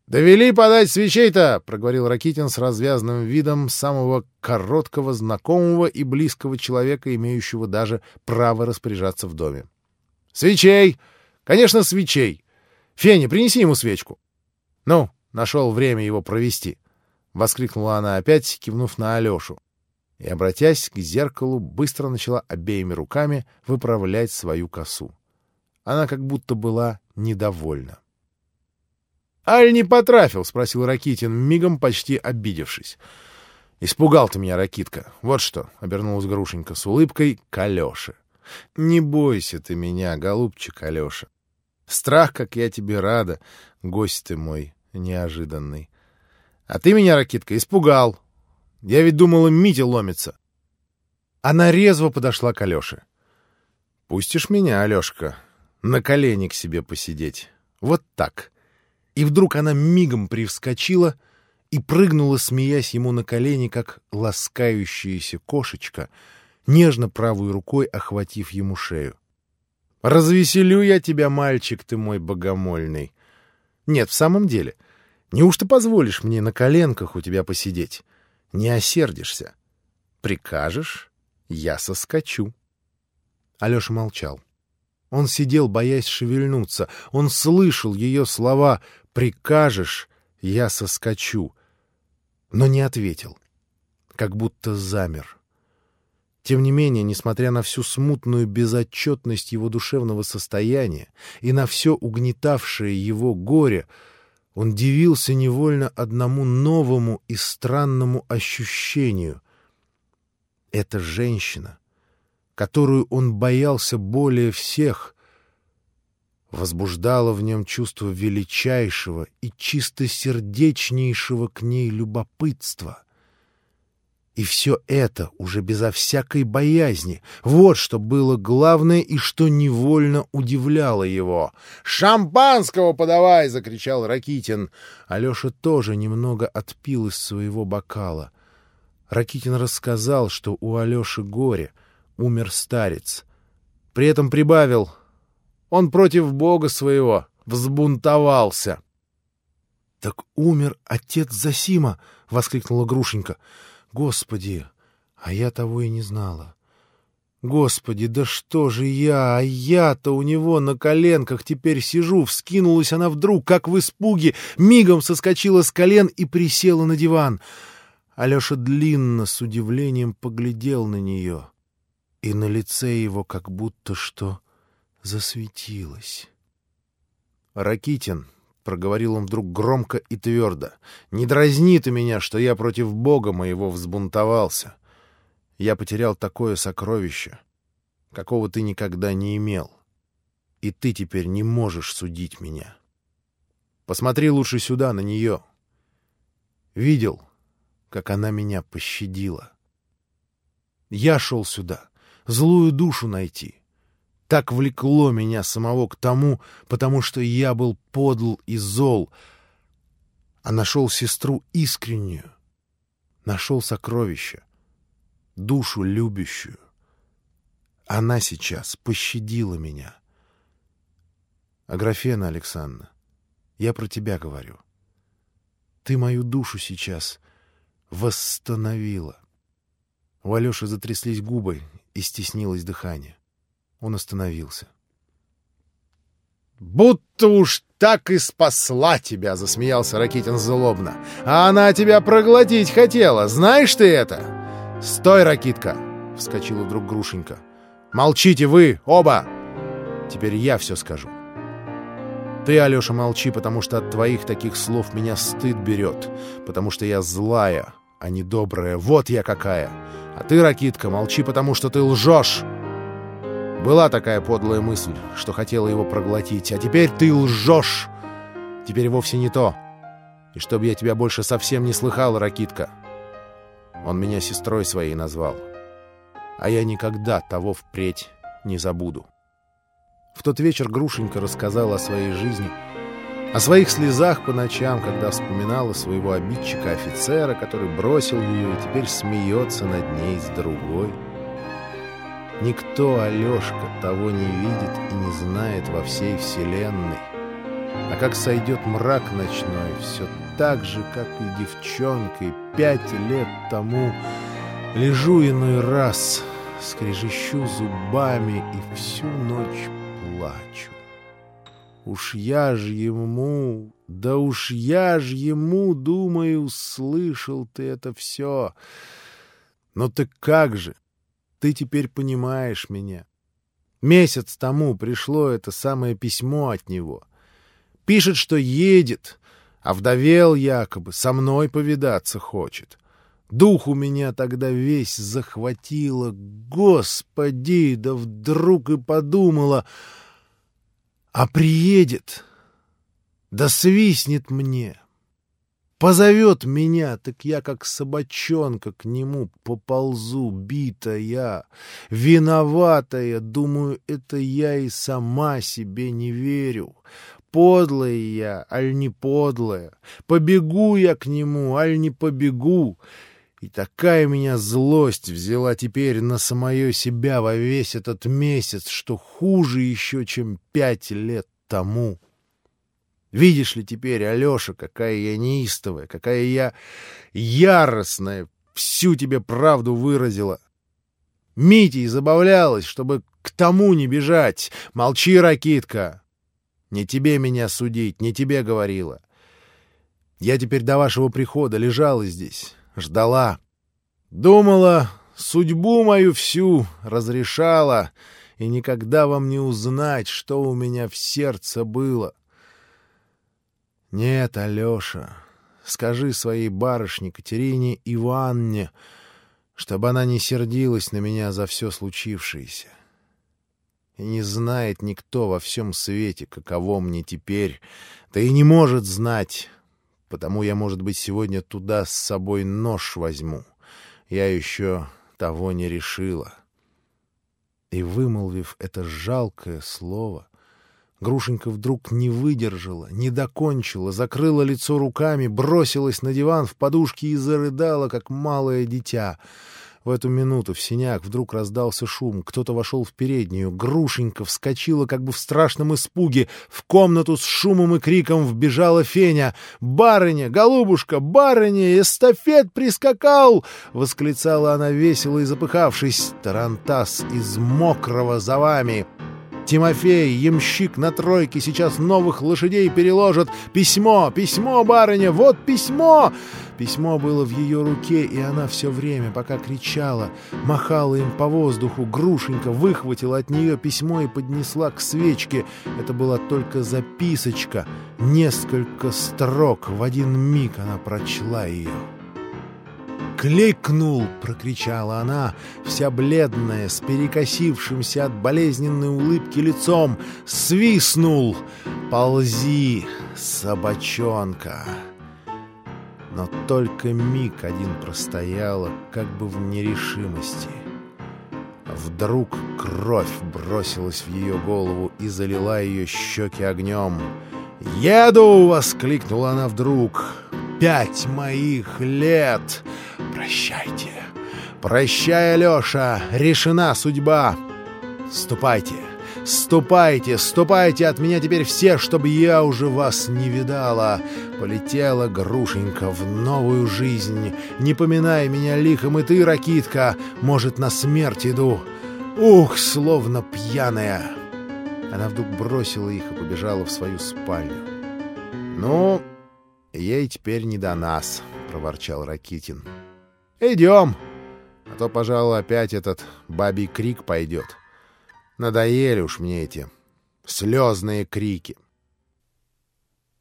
«Довели подать свечей-то!» — проговорил Ракитин с развязным видом самого короткого, знакомого и близкого человека, имеющего даже право распоряжаться в доме. «Свечей! Конечно, свечей! Феня, принеси ему свечку!» «Ну, нашел время его провести!» — воскликнула она опять, кивнув на Алешу. И, обратясь к зеркалу, быстро начала обеими руками выправлять свою косу. Она как будто была недовольна. «Аль не потрафил?» — спросил Ракитин, мигом почти обидевшись. «Испугал ты меня, Ракитка. Вот что!» — обернулась Грушенька с улыбкой к Алёше. «Не бойся ты меня, голубчик Алёша. Страх, как я тебе рада, гость ты мой неожиданный. А ты меня, Ракитка, испугал. Я ведь думала, Митя ломится». Она резво подошла к Алёше. «Пустишь меня, Алёшка, на колени к себе посидеть? Вот так». И вдруг она мигом привскочила и прыгнула, смеясь ему на колени, как ласкающаяся кошечка, нежно правой рукой охватив ему шею. «Развеселю я тебя, мальчик ты мой богомольный. Нет, в самом деле, неужто позволишь мне на коленках у тебя посидеть? Не осердишься? Прикажешь, я соскочу». Алеша молчал. Он сидел, боясь шевельнуться. Он слышал ее слова «прикажешь, я соскочу», но не ответил, как будто замер. Тем не менее, несмотря на всю смутную безотчетность его душевного состояния и на все угнетавшее его горе, он дивился невольно одному новому и странному ощущению. Эта женщина, которую он боялся более всех, возбуждала в нем чувство величайшего и чистосердечнейшего к ней любопытства. И все это уже безо всякой боязни. Вот что было главное и что невольно удивляло его. «Шампанского подавай!» — закричал Ракитин. Алеша тоже немного отпил из своего бокала. Ракитин рассказал, что у Алеши горе, умер старец. При этом прибавил: он против Бога своего взбунтовался. — Так умер отец Зосима! — воскликнула Грушенька. — Господи, а я того и не знала. Господи, да что же я? А я-то у него на коленках теперь сижу. Вскинулась она вдруг, как в испуге, мигом соскочила с колен и присела на диван. Алеша длинно с удивлением поглядел на нее, и на лице его как будто что засветилось. «Ракитин», — проговорил он вдруг громко и твердо, — «не дразни ты меня, что я против Бога моего взбунтовался. Я потерял такое сокровище, какого ты никогда не имел, и ты теперь не можешь судить меня. Посмотри лучше сюда, на нее. Видел, как она меня пощадила? Я шел сюда злую душу найти. Так влекло меня самого к тому, потому что я был подл и зол, а нашел сестру искреннюю, нашел сокровище, душу любящую. Она сейчас пощадила меня. Аграфена Александровна, я про тебя говорю. Ты мою душу сейчас восстановила». У Алеши затряслись губы и стеснилось дыхание. Он остановился. «Будто уж так и спасла тебя!» — засмеялся Ракитин злобно. «А она тебя проглотить хотела! Знаешь ты это?» «Стой, Ракитка!» — вскочила вдруг Грушенька. «Молчите вы, оба! Теперь я все скажу. Ты, Алеша, молчи, потому что от твоих таких слов меня стыд берет, потому что я злая, а не добрая. Вот я какая! А ты, Ракитка, молчи, потому что ты лжешь!» Была такая подлая мысль, что хотела его проглотить, а теперь ты лжешь. Теперь вовсе не то. И чтобы я тебя больше совсем не слыхал, Ракитка. Он меня сестрой своей назвал. А я никогда того впредь не забуду. В тот вечер Грушенька рассказала о своей жизни, о своих слезах по ночам, когда вспоминала своего обидчика-офицера, который бросил ее и теперь смеется над ней с другой. Никто, Алешка, того не видит и не знает во всей вселенной. А как сойдет мрак ночной, все так же, как и девчонкой 5 лет тому, лежу иной раз, скрежещу зубами и всю ночь плачу. Уж я ж ему, да уж я ж ему, думаю, слышал ты это все. Но ты как же? Ты теперь понимаешь меня. Месяц тому пришло это самое письмо от него. Пишет, что едет, овдовел якобы, со мной повидаться хочет. Дух у меня тогда весь захватило. Господи, да вдруг и подумала, а приедет, да свистнет мне. Позовет меня, так я, как собачонка, к нему поползу, битая, виноватая. Думаю, это я и сама себе не верю. Подлая я, аль не подлая? Побегу я к нему, аль не побегу? И такая меня злость взяла теперь на самое себя во весь этот месяц, что хуже еще, чем 5 лет тому. Видишь ли теперь, Алеша, какая я неистовая, какая я яростная, всю тебе правду выразила. Митей забавлялась, чтобы к тому не бежать. Молчи, Ракитка. Не тебе меня судить, не тебе говорила. Я теперь до вашего прихода лежала здесь, ждала. Думала, судьбу мою всю разрешала, и никогда вам не узнать, что у меня в сердце было. Нет, Алеша, скажи своей барышне Катерине Ивановне, чтобы она не сердилась на меня за все случившееся. И не знает никто во всем свете, каково мне теперь, да и не может знать, потому я, может быть, сегодня туда с собой нож возьму. Я еще того не решила. И, вымолвив это жалкое слово, Грушенька вдруг не выдержала, не докончила, закрыла лицо руками, бросилась на диван в подушки и зарыдала, как малое дитя. В эту минуту в сенях вдруг раздался шум. Кто-то вошел в переднюю. Грушенька вскочила, как бы в страшном испуге. В комнату с шумом и криком вбежала Феня. «Барыня! Голубушка! Барыня! Эстафет прискакал!» — восклицала она весело и запыхавшись. «Тарантас из мокрого за вами!» «Тимофей, ямщик на тройке, сейчас новых лошадей переложат. Письмо, письмо, барыня, вот письмо!» Письмо было в ее руке, и она все время, пока кричала, махала им по воздуху. Грушенька выхватила от нее письмо и поднесла к свечке. Это была только записочка, несколько строк. В один миг она прочла ее. «Кликнул!» — прокричала она, вся бледная, с перекосившимся от болезненной улыбки лицом. «Свистнул! Ползи, собачонка!» Но только миг один простояла, как бы в нерешимости. Вдруг кровь бросилась в ее голову и залила ее щеки огнем. «Еду!» — воскликнула она вдруг. 5 моих лет! Прощайте! Прощай, Алеша! Решена судьба! Ступайте! Ступайте! Ступайте от меня теперь все, чтобы я уже вас не видала!» Полетела Грушенька в новую жизнь. «Не поминай меня лихом и ты, Ракитка! Может, на смерть иду! Ух, словно пьяная!» Она вдруг бросила их и побежала в свою спальню. «Ну, ей теперь не до нас», — проворчал Ракитин. «Идем, а то, пожалуй, опять этот бабий крик пойдет. Надоели уж мне эти слезные крики».